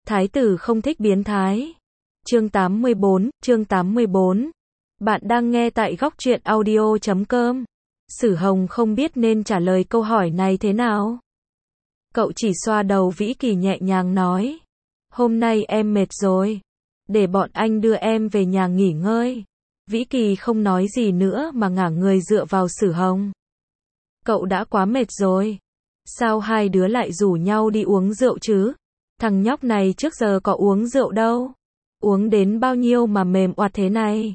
Thái tử không thích biến thái. Chương 84. Bạn đang nghe tại góc truyện audio.com. Sử Hồng không biết nên trả lời câu hỏi này thế nào. Cậu chỉ xoa đầu Vĩ Kỳ nhẹ nhàng nói. Hôm nay em mệt rồi. Để bọn anh đưa em về nhà nghỉ ngơi. Vĩ Kỳ không nói gì nữa mà ngả người dựa vào Sử Hồng. Cậu đã quá mệt rồi. Sao hai đứa lại rủ nhau đi uống rượu chứ? Thằng nhóc này trước giờ có uống rượu đâu. Uống đến bao nhiêu mà mềm oặt thế này?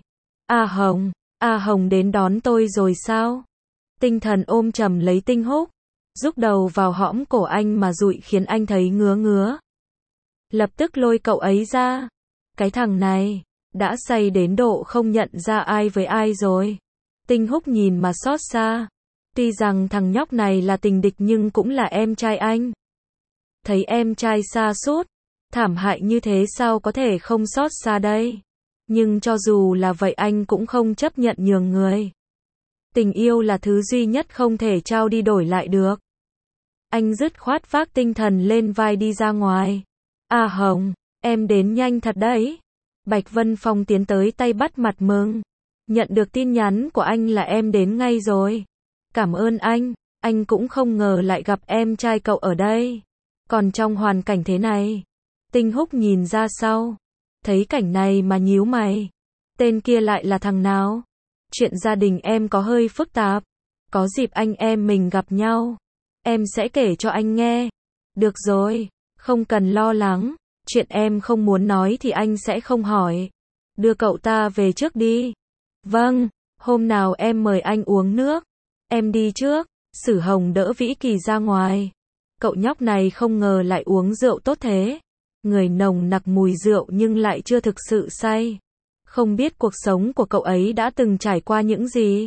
A Hồng đến đón tôi rồi sao? Tinh Thần ôm chầm lấy Tinh Húc, rúc đầu vào hõm cổ anh mà dụi khiến anh thấy ngứa ngứa. Lập tức lôi cậu ấy ra. Cái thằng này, đã say đến độ không nhận ra ai với ai rồi. Tinh Húc nhìn mà xót xa. Tuy rằng thằng nhóc này là tình địch nhưng cũng là em trai anh. Thấy em trai sa sút, thảm hại như thế sao có thể không xót xa đây. Nhưng cho dù là vậy anh cũng không chấp nhận nhường người. Tình yêu là thứ duy nhất không thể trao đi đổi lại được. Anh dứt khoát vác Tinh Thần lên vai đi ra ngoài. A Hồng, em đến nhanh thật đấy. Bạch Vân Phong tiến tới tay bắt mặt mừng. Nhận được tin nhắn của anh là em đến ngay rồi. Cảm ơn anh cũng không ngờ lại gặp em trai cậu ở đây. Còn trong hoàn cảnh thế này. Tinh Húc nhìn ra sau. Thấy cảnh này mà nhíu mày. Tên kia lại là thằng nào? Chuyện gia đình em có hơi phức tạp. Có dịp anh em mình gặp nhau. Em sẽ kể cho anh nghe. Được rồi, không cần lo lắng. Chuyện em không muốn nói thì anh sẽ không hỏi. Đưa cậu ta về trước đi. Vâng, hôm nào em mời anh uống nước. Em đi trước. Sử Hồng đỡ Vĩ Kỳ ra ngoài. Cậu nhóc này không ngờ lại uống rượu tốt thế. Người nồng nặc mùi rượu nhưng lại chưa thực sự say. Không biết cuộc sống của cậu ấy đã từng trải qua những gì.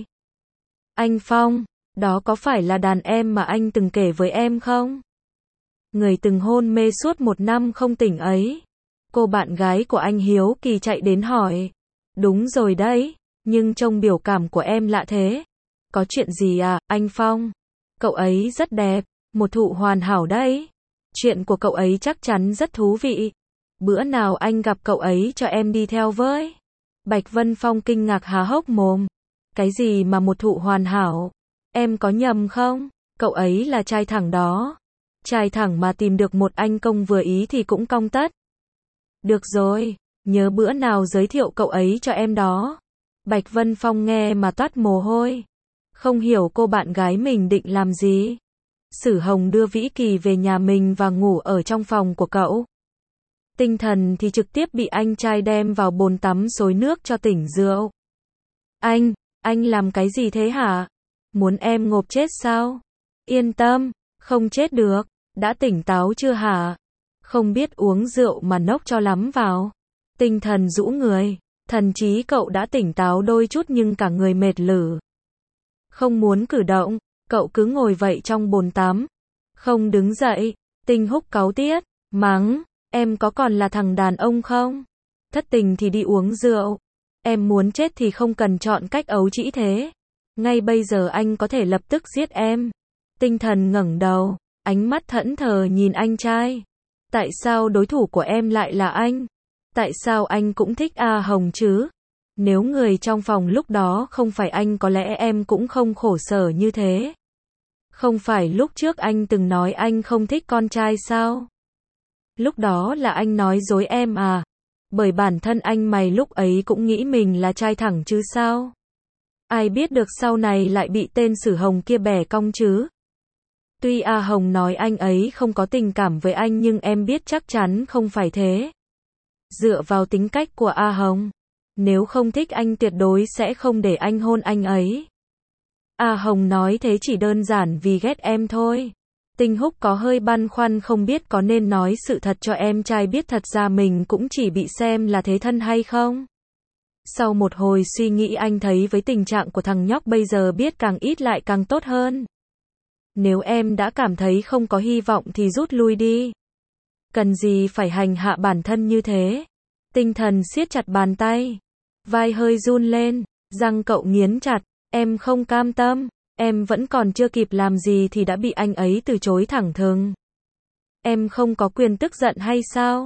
Anh Phong, đó có phải là đàn em mà anh từng kể với em không? Người từng hôn mê suốt 1 năm không tỉnh ấy. Cô bạn gái của anh hiếu kỳ chạy đến hỏi. Đúng rồi đấy, nhưng trông biểu cảm của em lạ thế. Có chuyện gì à, anh Phong? Cậu ấy rất đẹp, một thụ hoàn hảo đấy. Chuyện của cậu ấy chắc chắn rất thú vị. Bữa nào anh gặp cậu ấy cho em đi theo với. Bạch Vân Phong kinh ngạc há hốc mồm. Cái gì mà một thụ hoàn hảo? Em có nhầm không? Cậu ấy là trai thẳng đó. Trai thẳng mà tìm được một anh công vừa ý thì cũng cong tất. Được rồi, nhớ bữa nào giới thiệu cậu ấy cho em đó. Bạch Vân Phong nghe mà toát mồ hôi. Không hiểu cô bạn gái mình định làm gì. Sử Hồng đưa Vĩ Kỳ về nhà mình và ngủ ở trong phòng của cậu. Tinh Thần thì trực tiếp bị anh trai đem vào bồn tắm xối nước cho tỉnh rượu. Anh làm cái gì thế hả? Muốn em ngộp chết sao? Yên tâm, không chết được. Đã tỉnh táo chưa hả? Không biết uống rượu mà nốc cho lắm vào. Tinh Thần rũ người. Thần trí cậu đã tỉnh táo đôi chút nhưng cả người mệt lử. Không muốn cử động, cậu cứ ngồi vậy trong bồn tắm. Không đứng dậy. Tinh Húc cáu tiết, mắng. Em có còn là thằng đàn ông không? Thất tình thì đi uống rượu. Em muốn chết thì không cần chọn cách ấu trĩ thế. Ngay bây giờ anh có thể lập tức giết em. Tinh Thần ngẩng đầu, ánh mắt thẫn thờ nhìn anh trai. Tại sao đối thủ của em lại là anh? Tại sao anh cũng thích A Hồng chứ? Nếu người trong phòng lúc đó không phải anh có lẽ em cũng không khổ sở như thế. Không phải lúc trước anh từng nói anh không thích con trai sao? Lúc đó là anh nói dối em à? Bởi bản thân anh mày lúc ấy cũng nghĩ mình là trai thẳng chứ sao? Ai biết được sau này lại bị tên Sử Hồng kia bẻ cong chứ? Tuy A Hồng nói anh ấy không có tình cảm với anh nhưng em biết chắc chắn không phải thế. Dựa vào tính cách của A Hồng, nếu không thích anh tuyệt đối sẽ không để anh hôn anh ấy. A Hồng nói thế chỉ đơn giản vì ghét em thôi. Tinh Húc có hơi băn khoăn không biết có nên nói sự thật cho em trai biết thật ra mình cũng chỉ bị xem là thế thân hay không. Sau một hồi suy nghĩ anh thấy với tình trạng của thằng nhóc bây giờ biết càng ít lại càng tốt hơn. Nếu em đã cảm thấy không có hy vọng thì rút lui đi. Cần gì phải hành hạ bản thân như thế. Tinh Thần siết chặt bàn tay. Vai hơi run lên, răng cậu nghiến chặt. Em không cam tâm. Em vẫn còn chưa kịp làm gì thì đã bị anh ấy từ chối thẳng thừng. Em không có quyền tức giận hay sao?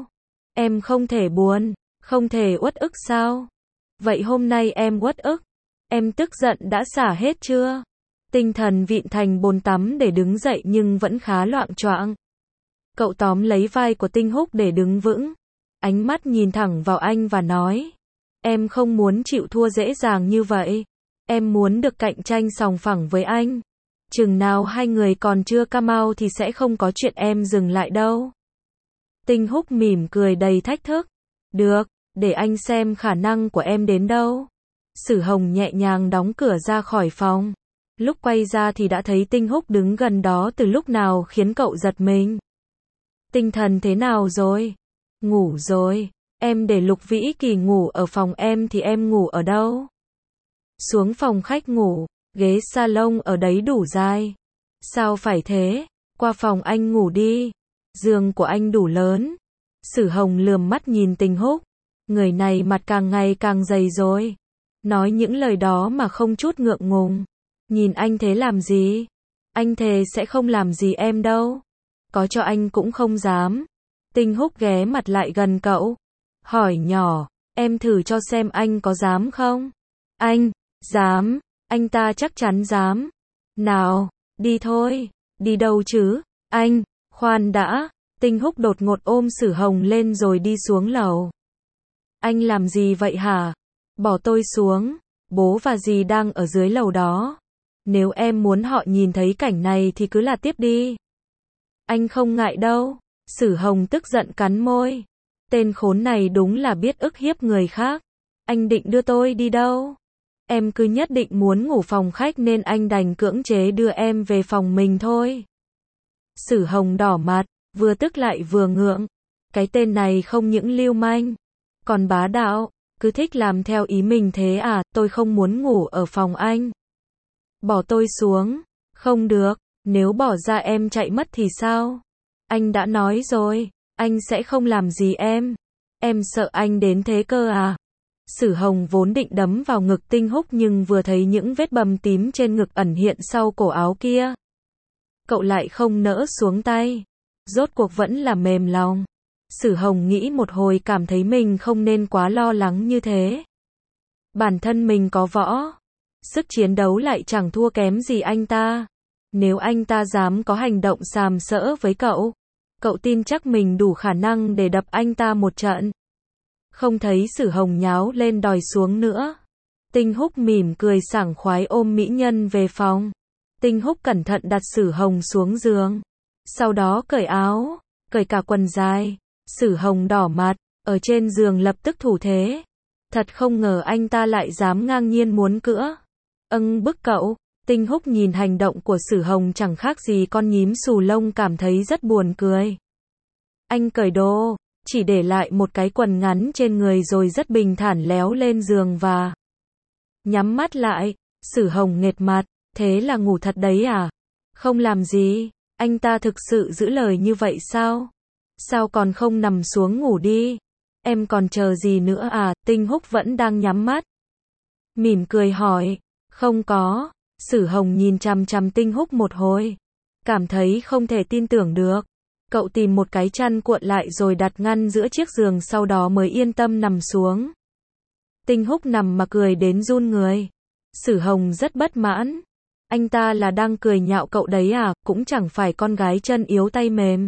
Em không thể buồn, không thể uất ức sao? Vậy hôm nay em uất ức, em tức giận đã xả hết chưa? Tinh thần vịn thành bồn tắm để đứng dậy nhưng vẫn khá loạng choạng. Cậu tóm lấy vai của Tinh Húc để đứng vững. Ánh mắt nhìn thẳng vào anh và nói. Em không muốn chịu thua dễ dàng như vậy. Em muốn được cạnh tranh sòng phẳng với anh. Chừng nào hai người còn chưa come out thì sẽ không có chuyện em dừng lại đâu. Tinh Húc mỉm cười đầy thách thức. Được, để anh xem khả năng của em đến đâu. Sử Hồng nhẹ nhàng đóng cửa ra khỏi phòng. Lúc quay ra thì đã thấy Tinh Húc đứng gần đó từ lúc nào khiến cậu giật mình. Tinh thần thế nào rồi? Ngủ rồi. Em để Lục Vĩ Kỳ ngủ ở phòng em thì em ngủ ở đâu? Xuống phòng khách ngủ, ghế salon ở đấy đủ dài. Sao phải thế? Qua phòng anh ngủ đi. Giường của anh đủ lớn. Sử Hồng lườm mắt nhìn Tinh Húc. Người này mặt càng ngày càng dày rồi. Nói những lời đó mà không chút ngượng ngùng. Nhìn anh thế làm gì? Anh thề sẽ không làm gì em đâu. Có cho anh cũng không dám. Tinh Húc ghé mặt lại gần cậu. Hỏi nhỏ, em thử cho xem anh có dám không? Anh, dám, anh ta chắc chắn dám. Nào, đi thôi, đi đâu chứ? Anh, khoan đã. Tinh Húc đột ngột ôm Sử Hồng lên rồi đi xuống lầu. Anh làm gì vậy hả? Bỏ tôi xuống, bố và dì đang ở dưới lầu đó. Nếu em muốn họ nhìn thấy cảnh này thì cứ là tiếp đi. Anh không ngại đâu. Sử Hồng tức giận cắn môi. Tên khốn này đúng là biết ức hiếp người khác. Anh định đưa tôi đi đâu? Em cứ nhất định muốn ngủ phòng khách nên anh đành cưỡng chế đưa em về phòng mình thôi. Sử Hồng đỏ mặt, vừa tức lại vừa ngượng. Cái tên này không những lưu manh, còn bá đạo, cứ thích làm theo ý mình thế à? Tôi không muốn ngủ ở phòng anh. Bỏ tôi xuống. Không được, nếu bỏ ra em chạy mất thì sao? Anh đã nói rồi, anh sẽ không làm gì em. Em sợ anh đến thế cơ à? Sử Hồng vốn định đấm vào ngực Tinh Húc nhưng vừa thấy những vết bầm tím trên ngực ẩn hiện sau cổ áo kia. Cậu lại không nỡ xuống tay. Rốt cuộc vẫn là mềm lòng. Sử Hồng nghĩ một hồi cảm thấy mình không nên quá lo lắng như thế. Bản thân mình có võ. Sức chiến đấu lại chẳng thua kém gì anh ta. Nếu anh ta dám có hành động sàm sỡ với cậu, cậu tin chắc mình đủ khả năng để đập anh ta một trận. Không thấy Sử Hồng nháo lên đòi xuống nữa. Tinh Húc mỉm cười sảng khoái ôm mỹ nhân về phòng. Tinh Húc cẩn thận đặt Sử Hồng xuống giường. Sau đó cởi áo, cởi cả quần dài. Sử Hồng đỏ mặt, ở trên giường lập tức thủ thế. Thật không ngờ anh ta lại dám ngang nhiên muốn cữa. Bức cậu. Tinh Húc nhìn hành động của Sử Hồng chẳng khác gì con nhím xù lông cảm thấy rất buồn cười. Anh cởi đồ, chỉ để lại một cái quần ngắn trên người rồi rất bình thản léo lên giường và nhắm mắt lại. Sử Hồng nghệt mặt, thế là ngủ thật đấy à? Không làm gì, anh ta thực sự giữ lời như vậy sao? Sao còn không nằm xuống ngủ đi? Em còn chờ gì nữa à? Tinh Húc vẫn đang nhắm mắt. Mỉm cười hỏi, không có. Sử Hồng nhìn chằm chằm Tinh Húc một hồi. Cảm thấy không thể tin tưởng được. Cậu tìm một cái chăn cuộn lại rồi đặt ngăn giữa chiếc giường sau đó mới yên tâm nằm xuống. Tinh Húc nằm mà cười đến run người. Sử Hồng rất bất mãn. Anh ta là đang cười nhạo cậu đấy à? Cũng chẳng phải con gái chân yếu tay mềm.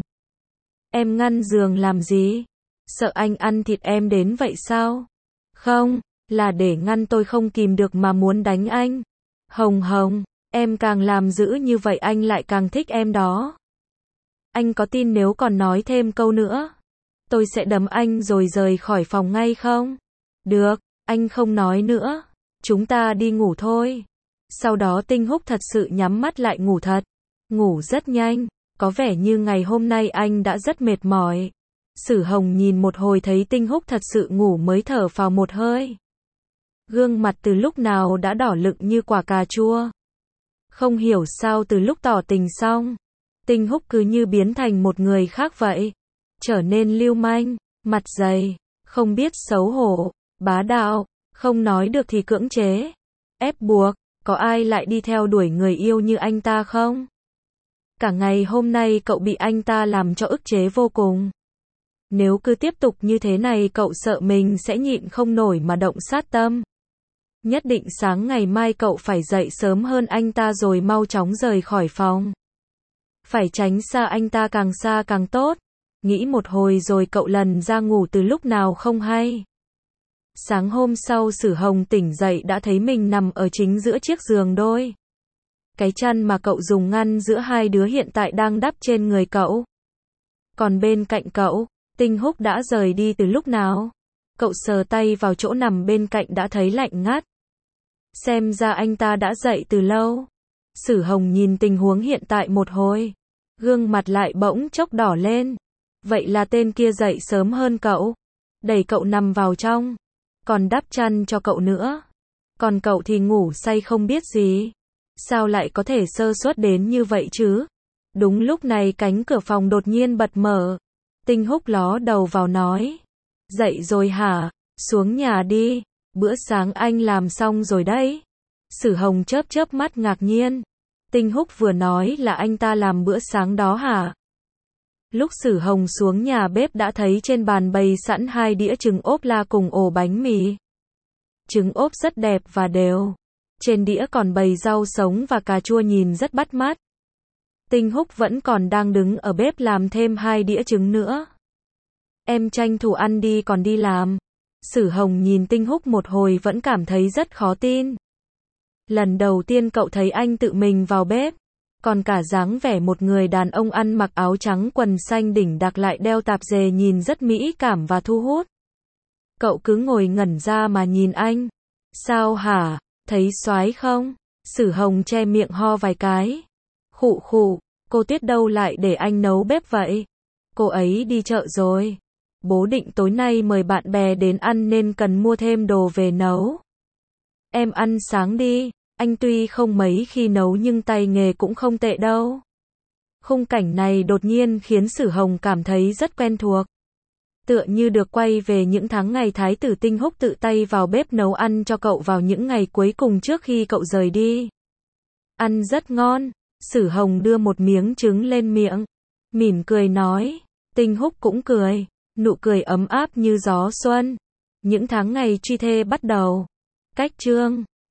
Em ngăn giường làm gì? Sợ anh ăn thịt em đến vậy sao? Không, là để ngăn tôi không kìm được mà muốn đánh anh. Hồng Hồng, em càng làm dữ như vậy anh lại càng thích em đó. Anh có tin nếu còn nói thêm câu nữa, tôi sẽ đấm anh rồi rời khỏi phòng ngay không? Được, anh không nói nữa. Chúng ta đi ngủ thôi. Sau đó Tinh Húc thật sự nhắm mắt lại ngủ thật. Ngủ rất nhanh, có vẻ như ngày hôm nay anh đã rất mệt mỏi. Sử Hồng nhìn một hồi thấy Tinh Húc thật sự ngủ mới thở phào một hơi. Gương mặt từ lúc nào đã đỏ lựng như quả cà chua. Không hiểu sao từ lúc tỏ tình xong, Tinh Húc cứ như biến thành một người khác vậy. Trở nên lưu manh, mặt dày, không biết xấu hổ, bá đạo, không nói được thì cưỡng chế, ép buộc. Có ai lại đi theo đuổi người yêu như anh ta không? Cả ngày hôm nay cậu bị anh ta làm cho ức chế vô cùng. Nếu cứ tiếp tục như thế này cậu sợ mình sẽ nhịn không nổi mà động sát tâm. Nhất định sáng ngày mai cậu phải dậy sớm hơn anh ta rồi mau chóng rời khỏi phòng. Phải tránh xa anh ta càng tốt. Nghĩ một hồi rồi cậu lần ra ngủ từ lúc nào không hay. Sáng hôm sau Sử Hồng tỉnh dậy đã thấy mình nằm ở chính giữa chiếc giường đôi. Cái chăn mà cậu dùng ngăn giữa hai đứa hiện tại đang đắp trên người cậu. Còn bên cạnh cậu, Tinh Húc đã rời đi từ lúc nào? Cậu sờ tay vào chỗ nằm bên cạnh đã thấy lạnh ngắt. Xem ra anh ta đã dậy từ lâu. Sử Hồng nhìn tình huống hiện tại một hồi. Gương mặt lại bỗng chốc đỏ lên. Vậy là tên kia dậy sớm hơn cậu. Đẩy cậu nằm vào trong. Còn đắp chăn cho cậu nữa. Còn cậu thì ngủ say không biết gì. Sao lại có thể sơ suất đến như vậy chứ? Đúng lúc này cánh cửa phòng đột nhiên bật mở. Tinh Húc ló đầu vào nói. Dậy rồi hả? Xuống nhà đi. Bữa sáng anh làm xong rồi đấy. Sử Hồng chớp chớp mắt ngạc nhiên. Tinh Húc vừa nói là anh ta làm bữa sáng đó hả? Lúc Sử Hồng xuống nhà bếp đã thấy trên bàn bày sẵn 2 đĩa trứng ốp la cùng ổ bánh mì. Trứng ốp rất đẹp và đều. Trên đĩa còn bày rau sống và cà chua nhìn rất bắt mắt. Tinh Húc vẫn còn đang đứng ở bếp làm thêm 2 đĩa trứng nữa. Em tranh thủ ăn đi còn đi làm. Sử Hồng nhìn Tinh Húc một hồi vẫn cảm thấy rất khó tin. Lần đầu tiên cậu thấy anh tự mình vào bếp. Còn cả dáng vẻ một người đàn ông ăn mặc áo trắng quần xanh đỉnh đặc lại đeo tạp dề nhìn rất mỹ cảm và thu hút. Cậu cứ ngồi ngẩn ra mà nhìn anh. Sao hả? Thấy soái không? Sử Hồng che miệng ho vài cái. Khụ khụ, cô Tuyết đâu lại để anh nấu bếp vậy? Cô ấy đi chợ rồi. Bố định tối nay mời bạn bè đến ăn nên cần mua thêm đồ về nấu. Em ăn sáng đi, anh tuy không mấy khi nấu nhưng tay nghề cũng không tệ đâu. Khung cảnh này đột nhiên khiến Sử Hồng cảm thấy rất quen thuộc. Tựa như được quay về những tháng ngày Thái tử Tinh Húc tự tay vào bếp nấu ăn cho cậu vào những ngày cuối cùng trước khi cậu rời đi. Ăn rất ngon, Sử Hồng đưa một miếng trứng lên miệng, mỉm cười nói. Tinh Húc cũng cười, nụ cười ấm áp như gió xuân. Những tháng ngày truy thê bắt đầu. Cách chương